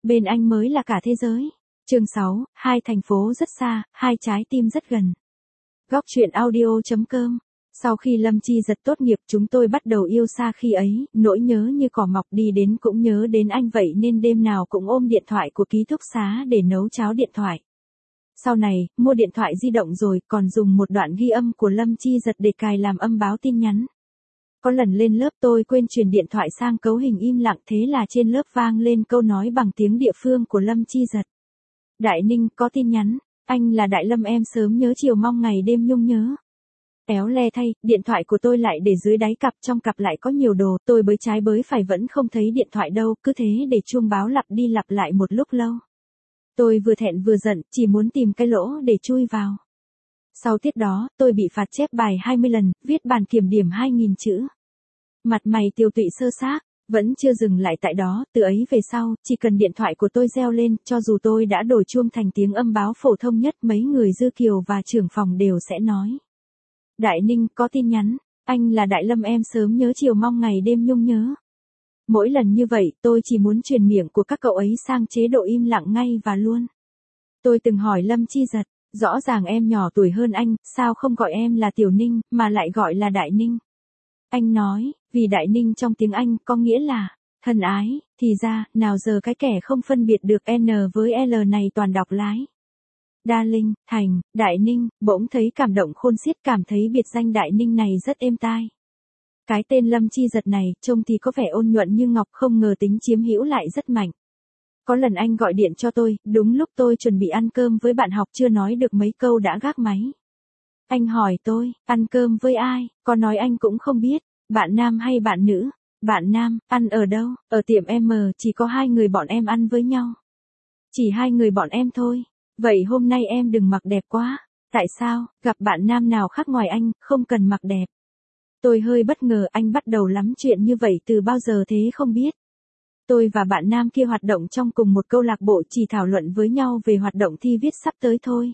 bên anh mới là cả thế giới. Chương 6, hai thành phố rất xa, hai trái tim rất gần. Góc truyện audio.com. Sau khi Lâm Chi Giật tốt nghiệp chúng tôi bắt đầu yêu xa khi ấy, nỗi nhớ như cỏ mọc đi đến cũng nhớ đến anh vậy nên đêm nào cũng ôm điện thoại của ký túc xá để nấu cháo điện thoại. Sau này, mua điện thoại di động rồi còn dùng một đoạn ghi âm của Lâm Chi Giật để cài làm âm báo tin nhắn. Có lần lên lớp tôi quên truyền điện thoại sang cấu hình im lặng thế là trên lớp vang lên câu nói bằng tiếng địa phương của Lâm Chi Giật. Đại Ninh có tin nhắn, anh là Đại Lâm em sớm nhớ chiều mong ngày đêm nhung nhớ. Éo le thay, điện thoại của tôi lại để dưới đáy cặp, trong cặp lại có nhiều đồ, tôi bới trái bới phải vẫn không thấy điện thoại đâu, cứ thế để chuông báo lặp đi lặp lại một lúc lâu. Tôi vừa thẹn vừa giận, chỉ muốn tìm cái lỗ để chui vào. Sau tiết đó, tôi bị phạt chép bài 20 lần, viết bản kiểm điểm 2.000 chữ. Mặt mày tiêu tụy sơ xác, vẫn chưa dừng lại tại đó, từ ấy về sau, chỉ cần điện thoại của tôi reo lên, cho dù tôi đã đổi chuông thành tiếng âm báo phổ thông nhất, mấy người Dư Kiều và trưởng phòng đều sẽ nói. Đại Ninh có tin nhắn, anh là Đại Lâm em sớm nhớ chiều mong ngày đêm nhung nhớ. Mỗi lần như vậy, tôi chỉ muốn truyền miệng của các cậu ấy sang chế độ im lặng ngay và luôn. Tôi từng hỏi Lâm Chi Giật, rõ ràng em nhỏ tuổi hơn anh, sao không gọi em là Tiểu Ninh, mà lại gọi là Đại Ninh? Anh nói, vì Đại Ninh trong tiếng Anh có nghĩa là thân ái, thì ra, nào giờ cái kẻ không phân biệt được N với L này toàn đọc lái. Darling, Thành, Đại Ninh, bỗng thấy cảm động khôn xiết, cảm thấy biệt danh Đại Ninh này rất êm tai. Cái tên Lâm Chi Giật này, trông thì có vẻ ôn nhuận như ngọc, không ngờ tính chiếm hữu lại rất mạnh. Có lần anh gọi điện cho tôi, đúng lúc tôi chuẩn bị ăn cơm với bạn học, chưa nói được mấy câu đã gác máy. Anh hỏi tôi, ăn cơm với ai, có nói anh cũng không biết, bạn nam hay bạn nữ? Bạn nam, ăn ở đâu? Ở tiệm M, chỉ có 2 người bọn em ăn với nhau. Chỉ 2 người bọn em thôi. Vậy hôm nay em đừng mặc đẹp quá. Tại sao, gặp bạn nam nào khác ngoài anh, không cần mặc đẹp? Tôi hơi bất ngờ, anh bắt đầu lắm chuyện như vậy từ bao giờ thế không biết. Tôi và bạn nam kia hoạt động trong cùng một câu lạc bộ, chỉ thảo luận với nhau về hoạt động thi viết sắp tới thôi.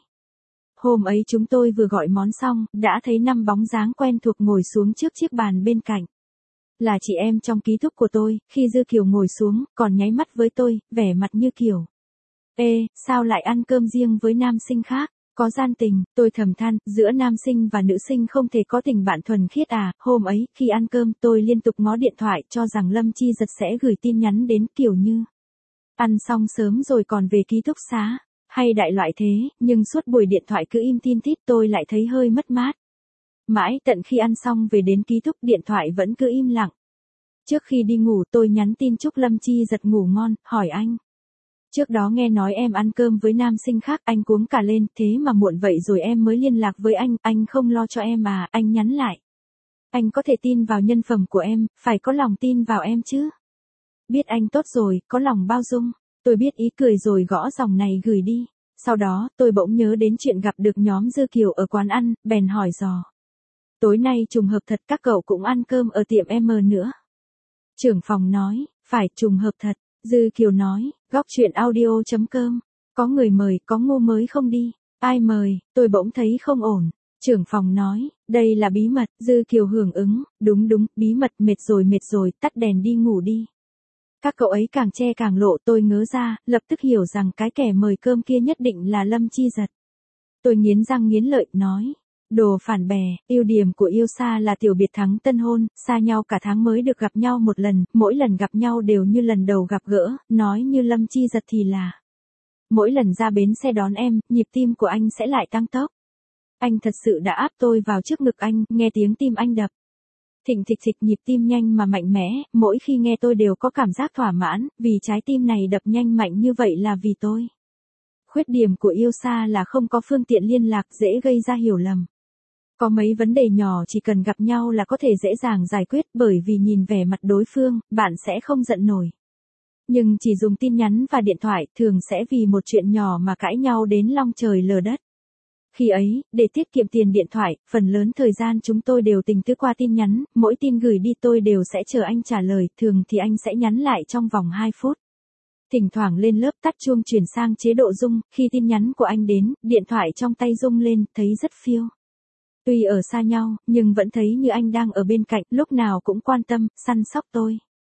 Hôm ấy chúng tôi vừa gọi món xong, đã thấy 5 bóng dáng quen thuộc ngồi xuống trước chiếc bàn bên cạnh. Là chị em trong ký túc của tôi, khi Dư Kiều ngồi xuống, còn nháy mắt với tôi, vẻ mặt như kiểu. Ê, sao lại ăn cơm riêng với nam sinh khác? Có gian tình, tôi thầm than, giữa nam sinh và nữ sinh không thể có tình bạn thuần khiết à? Hôm ấy, khi ăn cơm, tôi liên tục ngó điện thoại cho rằng Lâm Chi Giật sẽ gửi tin nhắn đến kiểu như. Ăn xong sớm rồi còn về ký túc xá. Hay đại loại thế, nhưng suốt buổi điện thoại cứ im tin tít, tôi lại thấy hơi mất mát. Mãi tận khi ăn xong về đến ký túc, điện thoại vẫn cứ im lặng. Trước khi đi ngủ tôi nhắn tin chúc Lâm Chi Giật ngủ ngon, hỏi anh. Trước đó nghe nói em ăn cơm với nam sinh khác, anh cuống cả lên, thế mà muộn vậy rồi em mới liên lạc với anh không lo cho em à? Anh nhắn lại. Anh có thể tin vào nhân phẩm của em, phải có lòng tin vào em chứ. Biết anh tốt rồi, có lòng bao dung. Tôi biết ý cười rồi gõ dòng này gửi đi. Sau đó, tôi bỗng nhớ đến chuyện gặp được nhóm Dư Kiều ở quán ăn, bèn hỏi dò. Tối nay trùng hợp thật, các cậu cũng ăn cơm ở tiệm M nữa. Trưởng phòng nói, phải, trùng hợp thật. Dư Kiều nói, góc truyện audio.com. Có người mời, có ngu mới không đi. Ai mời? Tôi bỗng thấy không ổn. Trưởng phòng nói, đây là bí mật. Dư Kiều hưởng ứng, đúng, bí mật, mệt rồi, tắt đèn đi ngủ đi. Các cậu ấy càng che càng lộ, tôi ngớ ra, lập tức hiểu rằng cái kẻ mời cơm kia nhất định là Lâm Chi Giật. Tôi nghiến răng nghiến lợi, nói. Đồ phản bè, ưu điểm của yêu xa là tiểu biệt thắng tân hôn, xa nhau cả tháng mới được gặp nhau một lần, mỗi lần gặp nhau đều như lần đầu gặp gỡ, nói như Lâm Chi Giật thì là. Mỗi lần ra bến xe đón em, nhịp tim của anh sẽ lại tăng tốc. Anh thật sự đã áp tôi vào trước ngực anh, nghe tiếng tim anh đập. Thình thịch thịch, nhịp tim nhanh mà mạnh mẽ, mỗi khi nghe tôi đều có cảm giác thỏa mãn, vì trái tim này đập nhanh mạnh như vậy là vì tôi. Khuyết điểm của yêu xa là không có phương tiện liên lạc, dễ gây ra hiểu lầm. Có mấy vấn đề nhỏ chỉ cần gặp nhau là có thể dễ dàng giải quyết, bởi vì nhìn vẻ mặt đối phương, bạn sẽ không giận nổi. Nhưng chỉ dùng tin nhắn và điện thoại, thường sẽ vì một chuyện nhỏ mà cãi nhau đến long trời lở đất. Khi ấy, để tiết kiệm tiền điện thoại, phần lớn thời gian chúng tôi đều tình tứ qua tin nhắn, mỗi tin gửi đi tôi đều sẽ chờ anh trả lời, thường thì anh sẽ nhắn lại trong vòng 2 phút. Thỉnh thoảng lên lớp tắt chuông chuyển sang chế độ rung, khi tin nhắn của anh đến, điện thoại trong tay rung lên, thấy rất phiêu. Tuy ở xa nhau, nhưng vẫn thấy như anh đang ở bên cạnh, lúc nào cũng quan tâm, săn sóc tôi.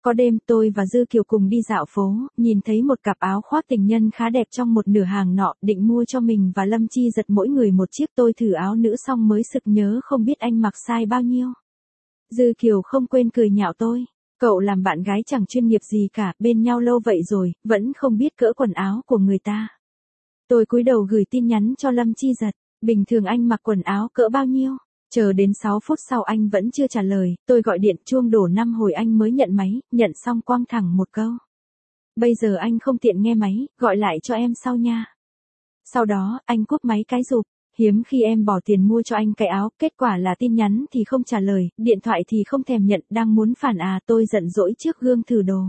Có đêm tôi và Dư Kiều cùng đi dạo phố, nhìn thấy một cặp áo khoác tình nhân khá đẹp trong một nửa hàng nọ, định mua cho mình và Lâm Chi Giật mỗi người một chiếc. Tôi thử áo nữ xong mới sực nhớ không biết anh mặc size bao nhiêu. Dư Kiều không quên cười nhạo tôi. Cậu làm bạn gái chẳng chuyên nghiệp gì cả, bên nhau lâu vậy rồi, vẫn không biết cỡ quần áo của người ta. Tôi cúi đầu gửi tin nhắn cho Lâm Chi Giật. Bình thường anh mặc quần áo cỡ bao nhiêu? Chờ đến 6 phút sau anh vẫn chưa trả lời, tôi gọi điện chuông đổ 5 hồi anh mới nhận máy, nhận xong quăng thẳng một câu. Bây giờ anh không tiện nghe máy, gọi lại cho em sau nha. Sau đó, anh cúp máy cái rụp. Hiếm khi em bỏ tiền mua cho anh cái áo, kết quả là tin nhắn thì không trả lời, điện thoại thì không thèm nhận, đang muốn phản à. Tôi giận dỗi trước gương thử đồ.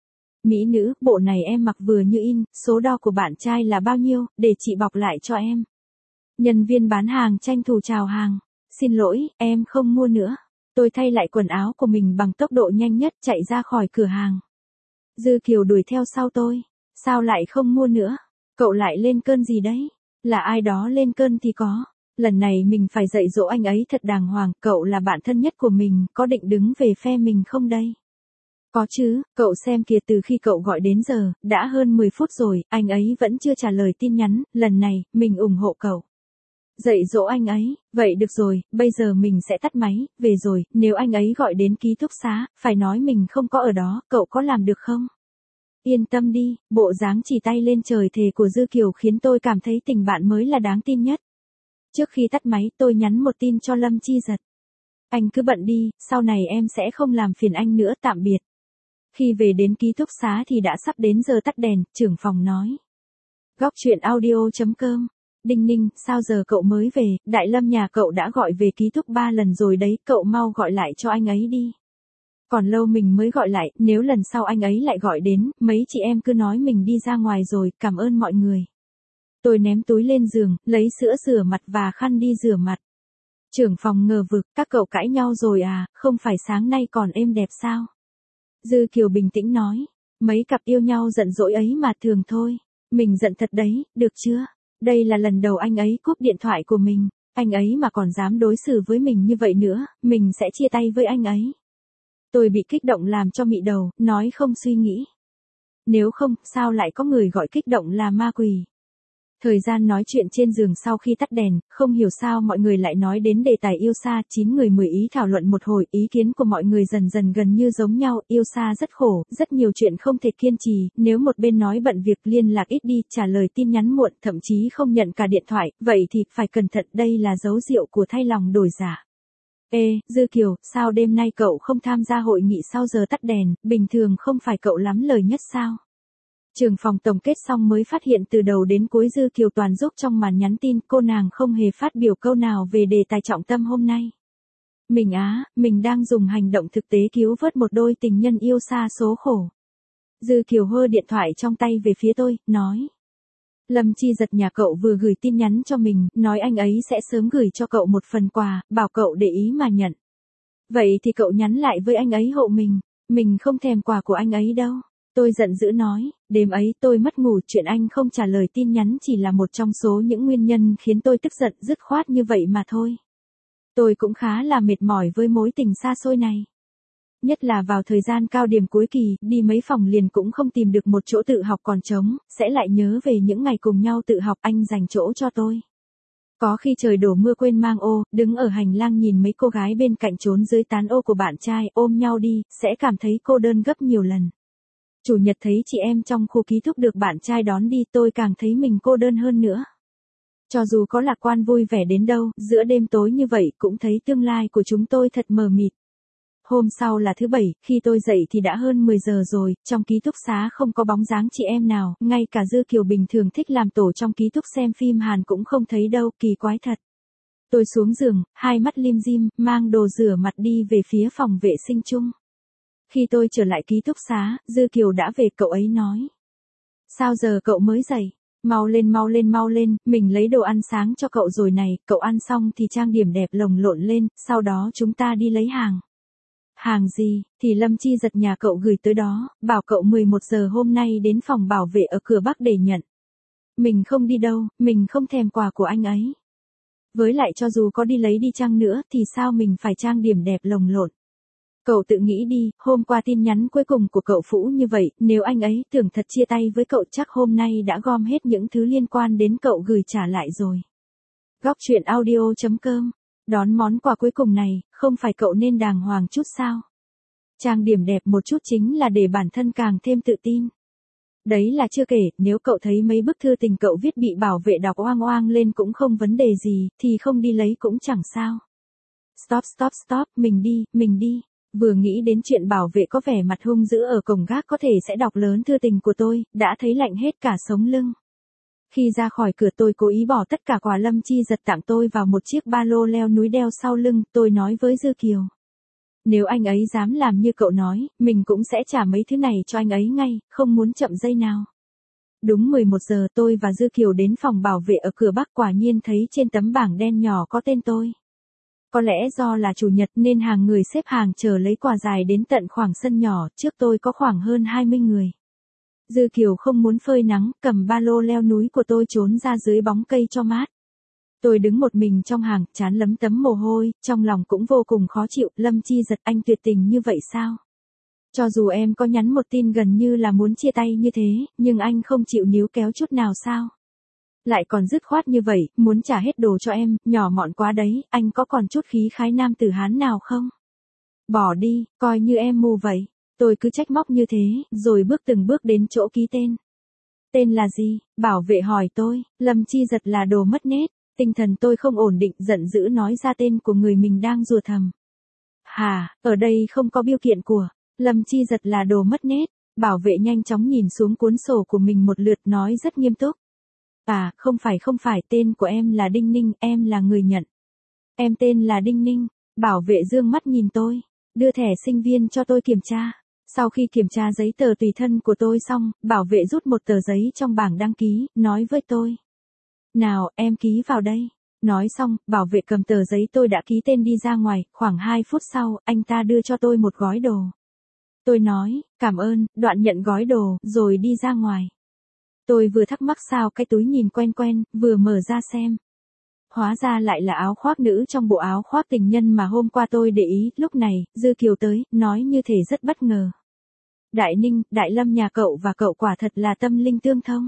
Mỹ nữ, bộ này em mặc vừa như in, số đo của bạn trai là bao nhiêu, để chị bọc lại cho em. Nhân viên bán hàng tranh thủ chào hàng. Xin lỗi, em không mua nữa. Tôi thay lại quần áo của mình bằng tốc độ nhanh nhất chạy ra khỏi cửa hàng. Dư Kiều đuổi theo sau tôi. Sao lại không mua nữa? Cậu lại lên cơn gì đấy? Là ai đó lên cơn thì có. Lần này mình phải dạy dỗ anh ấy thật đàng hoàng. Cậu là bạn thân nhất của mình, có định đứng về phe mình không đây? Có chứ, cậu xem kìa, từ khi cậu gọi đến giờ, đã hơn 10 phút rồi, anh ấy vẫn chưa trả lời tin nhắn. Lần này, mình ủng hộ cậu. Dạy dỗ anh ấy, vậy được rồi, bây giờ mình sẽ tắt máy, về rồi, nếu anh ấy gọi đến ký túc xá, phải nói mình không có ở đó, cậu có làm được không? Yên tâm đi, bộ dáng chỉ tay lên trời thề của Dư Kiều khiến tôi cảm thấy tình bạn mới là đáng tin nhất. Trước khi tắt máy, tôi nhắn một tin cho Lâm Chi Giật. Anh cứ bận đi, sau này em sẽ không làm phiền anh nữa, tạm biệt. Khi về đến ký túc xá thì đã sắp đến giờ tắt đèn, trưởng phòng nói. Góc truyện audio.com. Đinh ninh, sao giờ cậu mới về, Đại Lâm nhà cậu đã gọi về ký túc 3 lần rồi đấy, cậu mau gọi lại cho anh ấy đi. Còn lâu mình mới gọi lại, nếu lần sau anh ấy lại gọi đến, mấy chị em cứ nói mình đi ra ngoài rồi, cảm ơn mọi người. Tôi ném túi lên giường, lấy sữa rửa mặt và khăn đi rửa mặt. Trưởng phòng ngờ vực, các cậu cãi nhau rồi à, không phải sáng nay còn êm đẹp sao? Dư Kiều bình tĩnh nói, mấy cặp yêu nhau giận dỗi ấy mà thường thôi. Mình giận thật đấy, được chưa? Đây là lần đầu anh ấy cúp điện thoại của mình, anh ấy mà còn dám đối xử với mình như vậy nữa, mình sẽ chia tay với anh ấy. Tôi bị kích động làm cho mị đầu, nói không suy nghĩ. Nếu không, sao lại có người gọi kích động là ma quỷ? Thời gian nói chuyện trên giường sau khi tắt đèn, không hiểu sao mọi người lại nói đến đề tài yêu xa, 9 người 10 ý thảo luận một hồi, ý kiến của mọi người dần dần gần như giống nhau, yêu xa rất khổ, rất nhiều chuyện không thể kiên trì, nếu một bên nói bận việc liên lạc ít đi, trả lời tin nhắn muộn, thậm chí không nhận cả điện thoại, vậy thì phải cẩn thận, đây là dấu hiệu của thay lòng đổi dạ. Ê, Dư Kiều, sao đêm nay cậu không tham gia hội nghị sau giờ tắt đèn, bình thường không phải cậu lắm lời nhất sao? Trưởng phòng tổng kết xong mới phát hiện từ đầu đến cuối Dư Kiều toàn giúp trong màn nhắn tin, cô nàng không hề phát biểu câu nào về đề tài trọng tâm hôm nay. Mình đang dùng hành động thực tế cứu vớt một đôi tình nhân yêu xa số khổ. Dư Kiều hơ điện thoại trong tay về phía tôi, nói. Lâm Chi Giật nhà cậu vừa gửi tin nhắn cho mình, nói anh ấy sẽ sớm gửi cho cậu một phần quà, bảo cậu để ý mà nhận. Vậy thì cậu nhắn lại với anh ấy hộ mình không thèm quà của anh ấy đâu. Tôi giận dữ nói, đêm ấy tôi mất ngủ, chuyện anh không trả lời tin nhắn chỉ là một trong số những nguyên nhân khiến tôi tức giận dứt khoát như vậy mà thôi. Tôi cũng khá là mệt mỏi với mối tình xa xôi này. Nhất là vào thời gian cao điểm cuối kỳ, đi mấy phòng liền cũng không tìm được một chỗ tự học còn trống, sẽ lại nhớ về những ngày cùng nhau tự học, anh dành chỗ cho tôi. Có khi trời đổ mưa quên mang ô, đứng ở hành lang nhìn mấy cô gái bên cạnh trốn dưới tán ô của bạn trai, ôm nhau đi, sẽ cảm thấy cô đơn gấp nhiều lần. Chủ nhật thấy chị em trong khu ký túc được bạn trai đón đi, tôi càng thấy mình cô đơn hơn nữa. Cho dù có lạc quan vui vẻ đến đâu, giữa đêm tối như vậy cũng thấy tương lai của chúng tôi thật mờ mịt. Hôm sau là thứ Bảy, khi tôi dậy thì đã hơn 10 giờ rồi, trong ký túc xá không có bóng dáng chị em nào, ngay cả Dư Kiều bình thường thích làm tổ trong ký túc xem phim Hàn cũng không thấy đâu, kỳ quái thật. Tôi xuống giường, hai mắt lim dim, mang đồ rửa mặt đi về phía phòng vệ sinh chung. Khi tôi trở lại ký túc xá, Dư Kiều đã về, cậu ấy nói. Sao giờ cậu mới dậy? Mau lên, mình lấy đồ ăn sáng cho cậu rồi này, cậu ăn xong thì trang điểm đẹp lồng lộn lên, sau đó chúng ta đi lấy hàng. Hàng gì, thì Lâm Chi Giật nhà cậu gửi tới đó, bảo cậu 11 giờ hôm nay đến phòng bảo vệ ở cửa Bắc để nhận. Mình không đi đâu, mình không thèm quà của anh ấy. Với lại cho dù có đi lấy đi chăng nữa thì sao mình phải trang điểm đẹp lồng lộn. Cậu tự nghĩ đi, hôm qua tin nhắn cuối cùng của cậu phũ như vậy, nếu anh ấy tưởng thật chia tay với cậu chắc hôm nay đã gom hết những thứ liên quan đến cậu gửi trả lại rồi. Góc truyện audio.com. Đón món quà cuối cùng này, không phải cậu nên đàng hoàng chút sao? Trang điểm đẹp một chút chính là để bản thân càng thêm tự tin. Đấy là chưa kể, nếu cậu thấy mấy bức thư tình cậu viết bị bảo vệ đọc oang oang lên cũng không vấn đề gì, thì không đi lấy cũng chẳng sao. Stop, mình đi. Vừa nghĩ đến chuyện bảo vệ có vẻ mặt hung dữ ở cổng gác có thể sẽ đọc lớn thư tình của tôi, đã thấy lạnh hết cả sống lưng. Khi ra khỏi cửa tôi cố ý bỏ tất cả quà Lâm Chi giật tặng tôi vào một chiếc ba lô leo núi đeo sau lưng, tôi nói với Dư Kiều. Nếu anh ấy dám làm như cậu nói, mình cũng sẽ trả mấy thứ này cho anh ấy ngay, không muốn chậm giây nào. Đúng 11 giờ tôi và Dư Kiều đến phòng bảo vệ ở cửa Bắc, quả nhiên thấy trên tấm bảng đen nhỏ có tên tôi. Có lẽ do là chủ nhật nên hàng người xếp hàng chờ lấy quà dài đến tận khoảng sân nhỏ, trước tôi có khoảng hơn 20 người. Dư Kiều không muốn phơi nắng, cầm ba lô leo núi của tôi trốn ra dưới bóng cây cho mát. Tôi đứng một mình trong hàng, trán lấm tấm mồ hôi, trong lòng cũng vô cùng khó chịu. Lâm Chi giật, anh tuyệt tình như vậy sao? Cho dù em có nhắn một tin gần như là muốn chia tay như thế, nhưng anh không chịu níu kéo chút nào sao? Lại còn dứt khoát như vậy, muốn trả hết đồ cho em, nhỏ mọn quá đấy, anh có còn chút khí khái nam tử Hán nào không? Bỏ đi, coi như em mù vậy. Tôi cứ trách móc như thế, rồi bước từng bước đến chỗ ký tên. Tên là gì? Bảo vệ hỏi tôi. Lâm Chi giật là đồ mất nết. Tinh thần tôi không ổn định, giận dữ nói ra tên của người mình đang rủa thầm. Hà, ở đây không có biêu kiện của. Lâm Chi giật là đồ mất nết. Bảo vệ nhanh chóng nhìn xuống cuốn sổ của mình một lượt, nói rất nghiêm túc. À, không phải, tên của em là Đinh Ninh, em là người nhận. Em tên là Đinh Ninh. Bảo vệ dương mắt nhìn tôi, đưa thẻ sinh viên cho tôi kiểm tra. Sau khi kiểm tra giấy tờ tùy thân của tôi xong, bảo vệ rút một tờ giấy trong bảng đăng ký, nói với tôi. Nào, em ký vào đây. Nói xong, bảo vệ cầm tờ giấy tôi đã ký tên đi ra ngoài, khoảng 2 phút sau, anh ta đưa cho tôi một gói đồ. Tôi nói, cảm ơn, đoạn nhận gói đồ, rồi đi ra ngoài. Tôi vừa thắc mắc sao cái túi nhìn quen quen, vừa mở ra xem. Hóa ra lại là áo khoác nữ trong bộ áo khoác tình nhân mà hôm qua tôi để ý. Lúc này, Dư Kiều tới, nói như thể rất bất ngờ. Đại Ninh, Đại Lâm nhà cậu và cậu quả thật là tâm linh tương thông.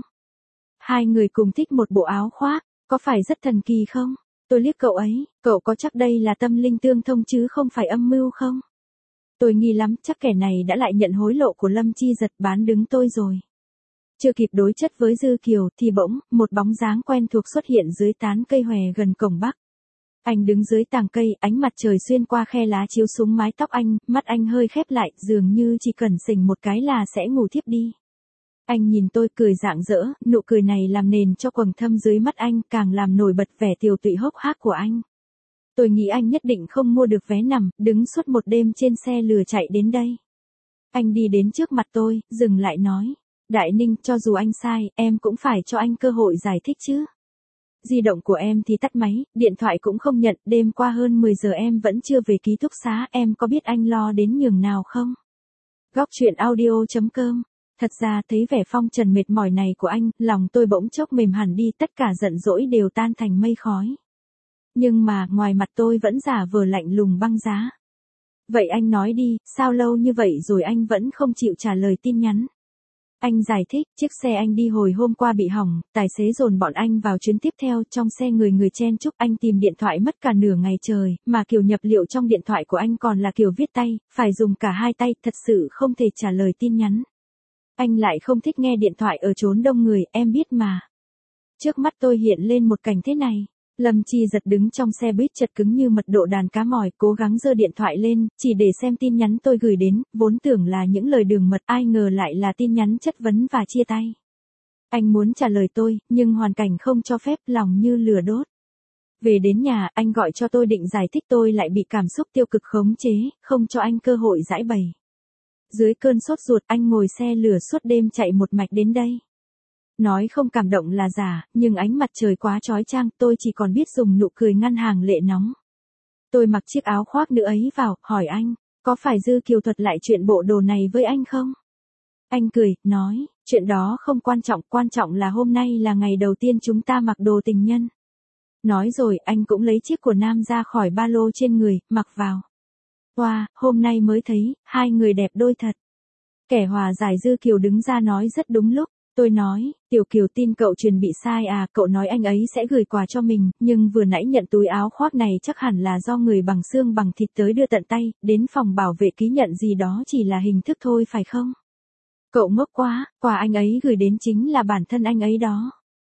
Hai người cùng thích một bộ áo khoác, có phải rất thần kỳ không? Tôi liếc cậu ấy, cậu có chắc đây là tâm linh tương thông chứ không phải âm mưu không? Tôi nghi lắm, chắc kẻ này đã lại nhận hối lộ của Lâm Chi giật bán đứng tôi rồi. Chưa kịp đối chất với Dư Kiều thì bỗng, một bóng dáng quen thuộc xuất hiện dưới tán cây hòe gần cổng Bắc. Anh đứng dưới tàng cây, ánh mặt trời xuyên qua khe lá chiếu xuống mái tóc anh, mắt anh hơi khép lại, dường như chỉ cần xỉnh một cái là sẽ ngủ thiếp đi. Anh nhìn tôi cười rạng rỡ, nụ cười này làm nền cho quầng thâm dưới mắt anh, càng làm nổi bật vẻ tiều tụy hốc hác của anh. Tôi nghĩ anh nhất định không mua được vé nằm, đứng suốt một đêm trên xe lừa chạy đến đây. Anh đi đến trước mặt tôi, dừng lại nói. Đại Ninh, cho dù anh sai, em cũng phải cho anh cơ hội giải thích chứ. Di động của em thì tắt máy, điện thoại cũng không nhận, đêm qua hơn 10 giờ em vẫn chưa về ký túc xá, em có biết anh lo đến nhường nào không? Góc truyện audio.com. Thật ra thấy vẻ phong trần mệt mỏi này của anh, lòng tôi bỗng chốc mềm hẳn đi, tất cả giận dỗi đều tan thành mây khói. Nhưng mà, ngoài mặt tôi vẫn giả vờ lạnh lùng băng giá. Vậy anh nói đi, sao lâu như vậy rồi anh vẫn không chịu trả lời tin nhắn? Anh giải thích, chiếc xe anh đi hồi hôm qua bị hỏng, tài xế dồn bọn anh vào chuyến tiếp theo, trong xe người chen chúc, anh tìm điện thoại mất cả nửa ngày trời, mà kiểu nhập liệu trong điện thoại của anh còn là kiểu viết tay, phải dùng cả hai tay, thật sự không thể trả lời tin nhắn. Anh lại không thích nghe điện thoại ở chốn đông người, em biết mà. Trước mắt tôi hiện lên một cảnh thế này. Lâm Chi giật đứng trong xe buýt chật cứng như mật độ đàn cá mòi, cố gắng giơ điện thoại lên, chỉ để xem tin nhắn tôi gửi đến, vốn tưởng là những lời đường mật, ai ngờ lại là tin nhắn chất vấn và chia tay. Anh muốn trả lời tôi, nhưng hoàn cảnh không cho phép, lòng như lửa đốt. Về đến nhà, anh gọi cho tôi định giải thích, tôi lại bị cảm xúc tiêu cực khống chế, không cho anh cơ hội giải bày. Dưới cơn sốt ruột, anh ngồi xe lửa suốt đêm chạy một mạch đến đây. Nói không cảm động là giả, nhưng ánh mặt trời quá chói chang, tôi chỉ còn biết dùng nụ cười ngăn hàng lệ nóng. Tôi mặc chiếc áo khoác nữ ấy vào, hỏi anh, có phải Dư Kiều thuật lại chuyện bộ đồ này với anh không? Anh cười, nói, chuyện đó không quan trọng là hôm nay là ngày đầu tiên chúng ta mặc đồ tình nhân. Nói rồi, anh cũng lấy chiếc của nam ra khỏi ba lô trên người, mặc vào. Wow, hôm nay mới thấy, hai người đẹp đôi thật. Kẻ hòa giải Dư Kiều đứng ra nói rất đúng lúc. Tôi nói, Tiểu Kiều tin cậu truyền bị sai à, cậu nói anh ấy sẽ gửi quà cho mình, nhưng vừa nãy nhận túi áo khoác này chắc hẳn là do người bằng xương bằng thịt tới đưa tận tay, đến phòng bảo vệ ký nhận gì đó chỉ là hình thức thôi phải không? Cậu ngốc quá, quà anh ấy gửi đến chính là bản thân anh ấy đó.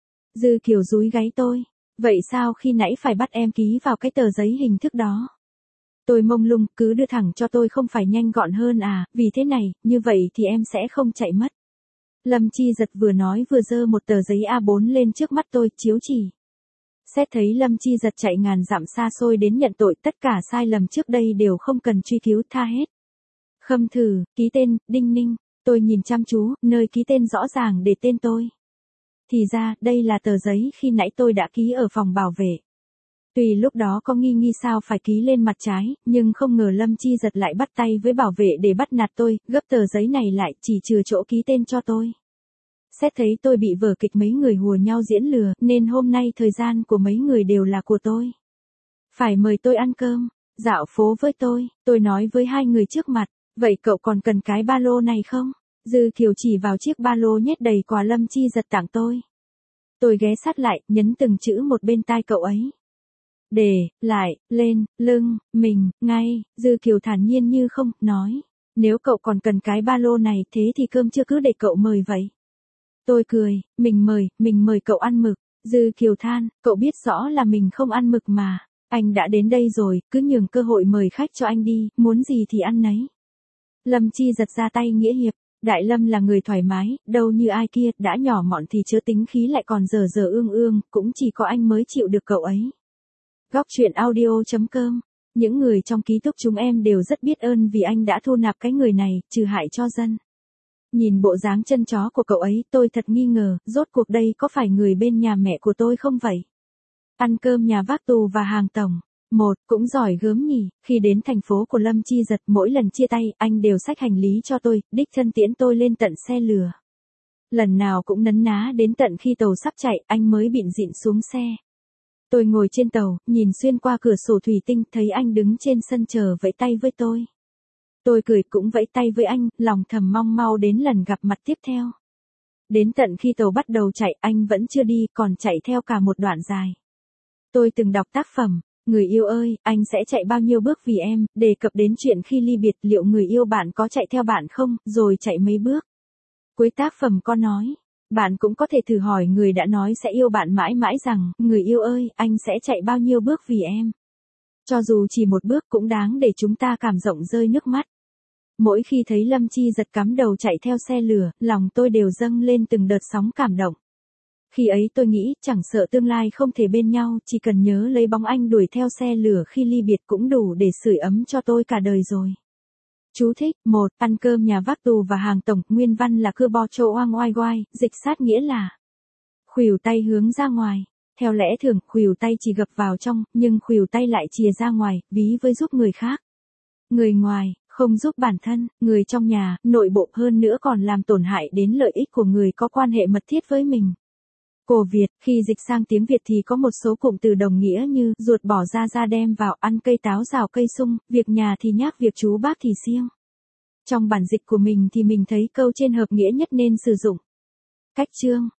Dư Kiều dúi gáy tôi. Vậy sao khi nãy phải bắt em ký vào cái tờ giấy hình thức đó? Tôi mông lung, cứ đưa thẳng cho tôi không phải nhanh gọn hơn à, vì thế này, như vậy thì em sẽ không chạy mất. Lâm Chi Giật vừa nói vừa giơ một tờ giấy A4 lên trước mắt tôi, chiếu chỉ. Xét thấy Lâm Chi Giật chạy ngàn dặm xa xôi đến nhận tội, tất cả sai lầm trước đây đều không cần truy cứu, tha hết. Khâm thử, ký tên, Đinh Ninh. Tôi nhìn chăm chú, nơi ký tên rõ ràng để tên tôi. Thì ra, đây là tờ giấy khi nãy tôi đã ký ở phòng bảo vệ. Tuy lúc đó có nghi sao phải ký lên mặt trái, nhưng không ngờ Lâm Chi Giật lại bắt tay với bảo vệ để bắt nạt tôi, gấp tờ giấy này lại chỉ chừa chỗ ký tên cho tôi. Xét thấy tôi bị vở kịch mấy người hùa nhau diễn lừa, nên hôm nay thời gian của mấy người đều là của tôi. Phải mời tôi ăn cơm, dạo phố với tôi nói với hai người trước mặt, vậy cậu còn cần cái ba lô này không? Dư Kiều chỉ vào chiếc ba lô nhét đầy quà Lâm Chi Giật tặng tôi. Tôi ghé sát lại, nhấn từng chữ một bên tai cậu ấy. Để, lại, lên, lưng, mình, ngay, Dư Kiều thản nhiên như không, nói. Nếu cậu còn cần cái ba lô này thế thì cơm chưa cứ để cậu mời vậy. Tôi cười, mình mời cậu ăn mực. Dư Kiều than, cậu biết rõ là mình không ăn mực mà. Anh đã đến đây rồi, cứ nhường cơ hội mời khách cho anh đi, muốn gì thì ăn nấy. Lâm Chi Giật ra tay nghĩa hiệp. Đại Lâm là người thoải mái, đâu như ai kia, đã nhỏ mọn thì chớ tính khí lại còn dở ương, cũng chỉ có anh mới chịu được cậu ấy. Góc truyện audio.com. Những người trong ký túc chúng em đều rất biết ơn vì anh đã thu nạp cái người này, trừ hại cho dân. Nhìn bộ dáng chân chó của cậu ấy, tôi thật nghi ngờ, rốt cuộc đây có phải người bên nhà mẹ của tôi không vậy? Ăn cơm nhà vác tù và hàng tổng. Cũng giỏi gớm nhỉ, khi đến thành phố của Lâm Chi Giật mỗi lần chia tay, anh đều xách hành lý cho tôi, đích thân tiễn tôi lên tận xe lừa. Lần nào cũng nấn ná đến tận khi tàu sắp chạy, anh mới bịn dịn xuống xe. Tôi ngồi trên tàu, nhìn xuyên qua cửa sổ thủy tinh, thấy anh đứng trên sân chờ vẫy tay với tôi. Tôi cười cũng vẫy tay với anh, lòng thầm mong mau đến lần gặp mặt tiếp theo. Đến tận khi tàu bắt đầu chạy, anh vẫn chưa đi, còn chạy theo cả một đoạn dài. Tôi từng đọc tác phẩm, người yêu ơi, anh sẽ chạy bao nhiêu bước vì em, đề cập đến chuyện khi ly biệt liệu người yêu bạn có chạy theo bạn không, rồi chạy mấy bước. Cuối tác phẩm có nói, bạn cũng có thể thử hỏi người đã nói sẽ yêu bạn mãi mãi rằng, người yêu ơi, anh sẽ chạy bao nhiêu bước vì em. Cho dù chỉ một bước cũng đáng để chúng ta cảm động rơi nước mắt. Mỗi khi thấy Lâm Chi Giật cắm đầu chạy theo xe lửa, lòng tôi đều dâng lên từng đợt sóng cảm động. Khi ấy tôi nghĩ, chẳng sợ tương lai không thể bên nhau, chỉ cần nhớ lấy bóng anh đuổi theo xe lửa khi ly biệt cũng đủ để sưởi ấm cho tôi cả đời rồi. Chú thích, 1. Ăn cơm nhà vác tù và hàng tổng, nguyên văn là cưa bo chô oang oai goai, dịch sát nghĩa là khuỷu tay hướng ra ngoài. Theo lẽ thường, khuỷu tay chỉ gập vào trong, nhưng khuỷu tay lại chìa ra ngoài, ví với giúp người khác. Người ngoài, không giúp bản thân, người trong nhà, nội bộ hơn nữa còn làm tổn hại đến lợi ích của người có quan hệ mật thiết với mình. Cổ Việt, khi dịch sang tiếng Việt thì có một số cụm từ đồng nghĩa như ruột bỏ ra đem vào, ăn cây táo rào cây sung, việc nhà thì nhác việc chú bác thì siêng. Trong bản dịch của mình thì mình thấy câu trên hợp nghĩa nhất nên sử dụng. Cách chương